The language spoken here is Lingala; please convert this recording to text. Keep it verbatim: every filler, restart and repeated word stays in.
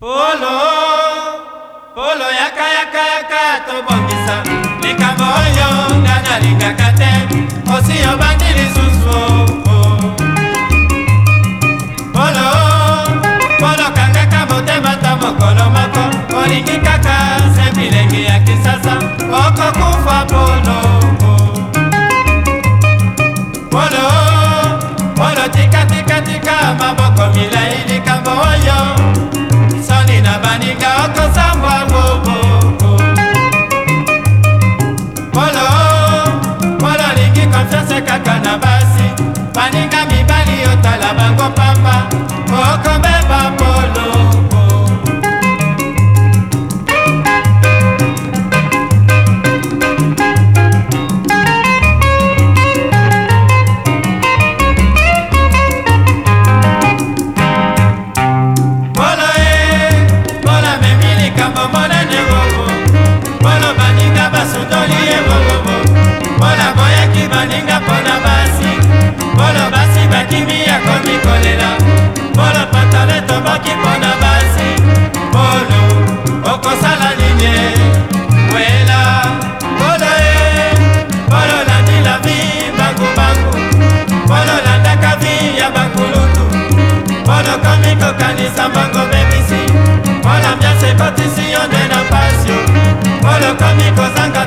Polo, polo yaka yaka yaka tobongisa likambo oyo nga nalingaka te osi obandi lisusu. Polo, polo kangaka motema ta mokolo moko olingi kaka se bilengi ya kisasa okokufa polo. Polo, polo tika tika tika maboko milai likambo oyo soni na baninga okosambwa bobo. Polo, polo lingi konfiance kaka na basi baninga mibali otala bango pamba okobeba polo. Baninga pona basi, polo basi bakimi ya komi kolela. Polo patale toboki pona basi, polo okosala linye wela. Polo e, polo landi la vie bangu bangu, polo landaka vie ya bakulutu. Polo komi kokanisa bango bebisi, polo ambiance kotisi yonde na pasio. Polo komi kozanga